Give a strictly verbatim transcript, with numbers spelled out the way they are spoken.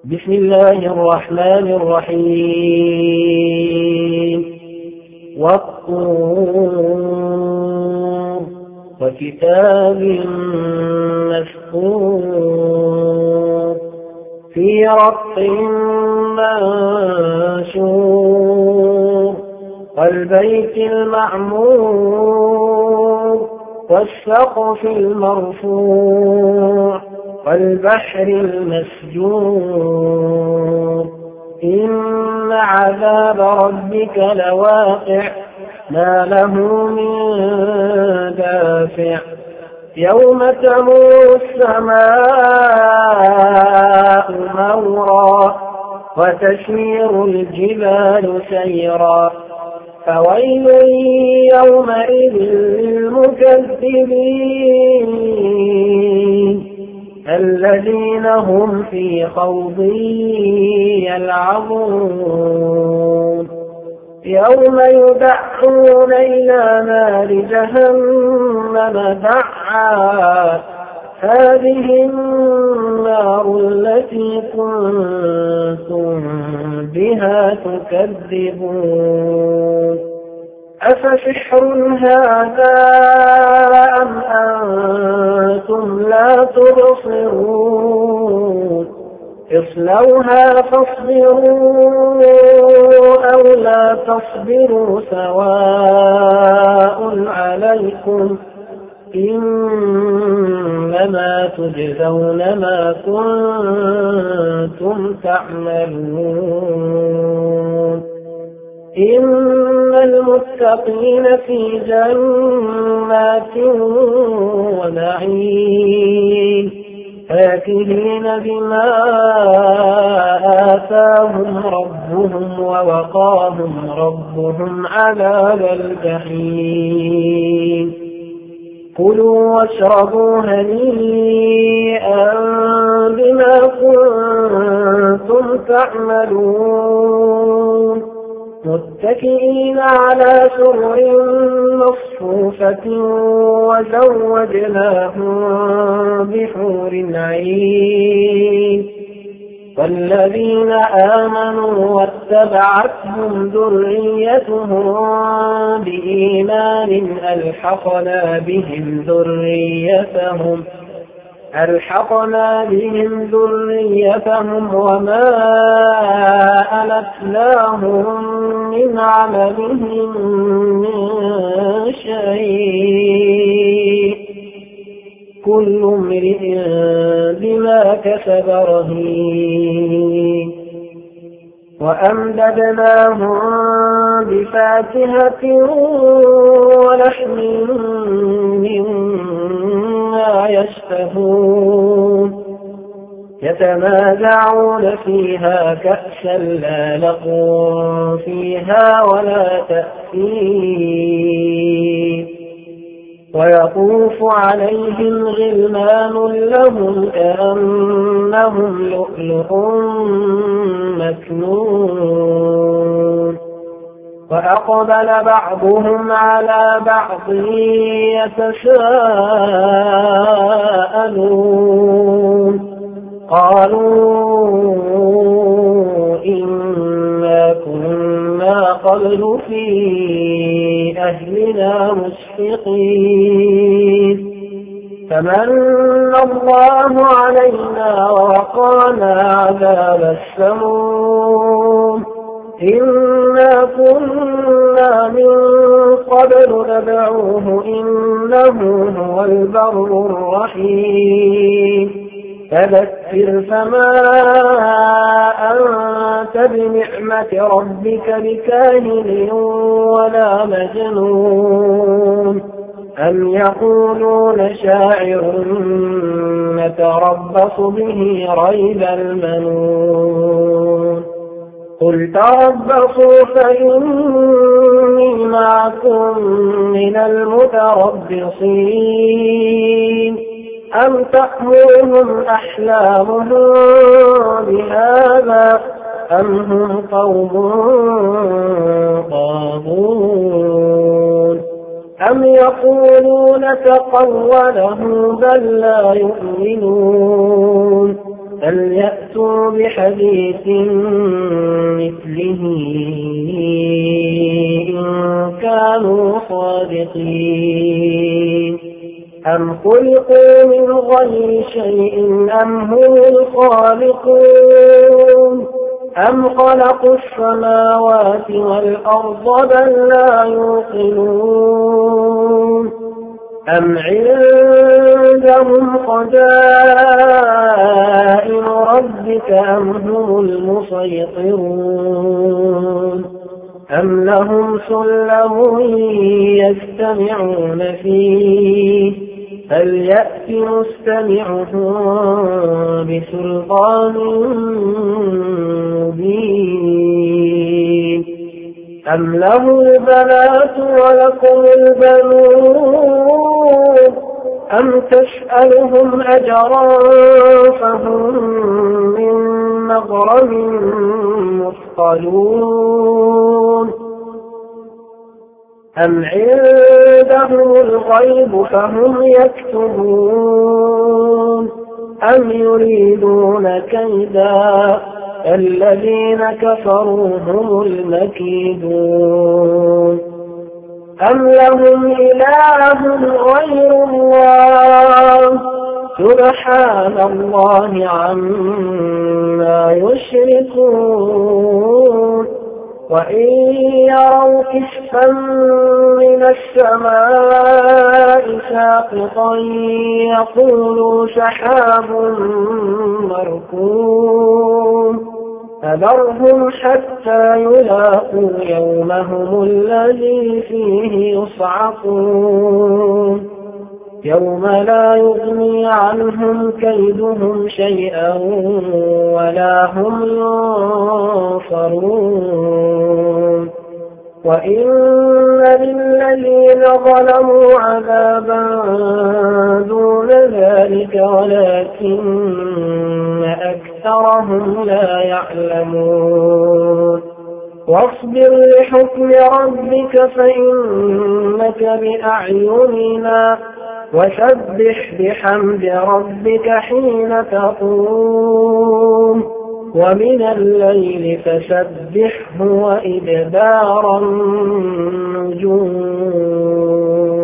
بسم الله الرحمن الرحيم والطور وكتاب مسطور في رق منشور والبيت المعمور والسقف المرفوع والبحر المسجور إن عذاب ربك لواقع ما له من دافع يوم تمور السماء مورا وتسير الجبال سيرا فويل يومئذ للمكذبين الذين هم في خوض يلعبون يوم يدعون إلى نار جهنم دعا هذه النار التي كنتم بها تكذبون أفسحر هذا أم أنتم لا تبصرون اصلوها فاصبروا أو لا تصبروا سواء عليكم إنما تجزون ما كنتم تعملون إن المتقين في جنات ونعيم آكلين بما آتاهم ربهم ووقاهم ربهم عذاب الجحيم كلوا واشربوا هنيئا بما كنتم تعملون متكئين على سرر مصفوفة وزوجناهم بحور عين والذين آمنوا واتبعتهم ذريتهم بإيمان ألحقنا بهم ذريتهم ألحقنا بهم ذريتهم وما ألتناهم من عملهم من شيء كل امرئ بما كسب رهين وأمددناهم بفاكهة ولحم مما يشتهون يتنازعون فيها كأسا لا لغو فيها ولا تأثيم ويطوف عليهم غلمان لهم كأنهم لؤلؤ مكنون وأقبل بعضهم على بعض يتساءلون قالوا إنا كنا قبل في أهلنا مشفقين فمن الله علينا ووقانا عذاب السموم إنا كنا من قبل ندعوه إنه هو البر الرحيم فذكر فما أنت بنعمة ربك بكاهن ولا مجنون أم يقولون شاعر نتربص به ريب المنون قل تربصوا فإني معكم من المتربصين أم تأمرهم أحلامهم بهذا أم هم قوم طاغون أم يقولون تقوله بل لا يؤمنون فليأتوا بحديث مثله إن كانوا صادقين أم خلقوا من غير شيء أم هم الخالقون أم خلقوا السماوات والأرض بل لا يوقنون أم عندهم خزائن ربك أم هم المسيطرون أم لهم سلم يستمعون فيه فليأت مستمعهم بسلطان مبين أم له البنات ولكم البنون أم تسألهم أجرا فهم من مغرم مثقلون أم عندهم الغيب فهم يكتبون أم يريدون كيدا الذين كفروا هم المكيدون أم لهم إله غير الله سبحان الله عما يشركون وإن يروا كسفا من السماء ساقطا يقولوا سحاب مركوم فذرهم حتى يلاقوا يومهم الذي فيه يصعقون يوم لا يغني عنهم كيدهم شيئا ولا هم ينصرون وإن للذين ظلموا عذابا دون ذلك ولكن أكثرهم لا يعلمون واصبر لحكم ربك فإنك بأعيننا وسبح بحمد ربك حين تقوم ومن الليل فسبحه وإدبار النجوم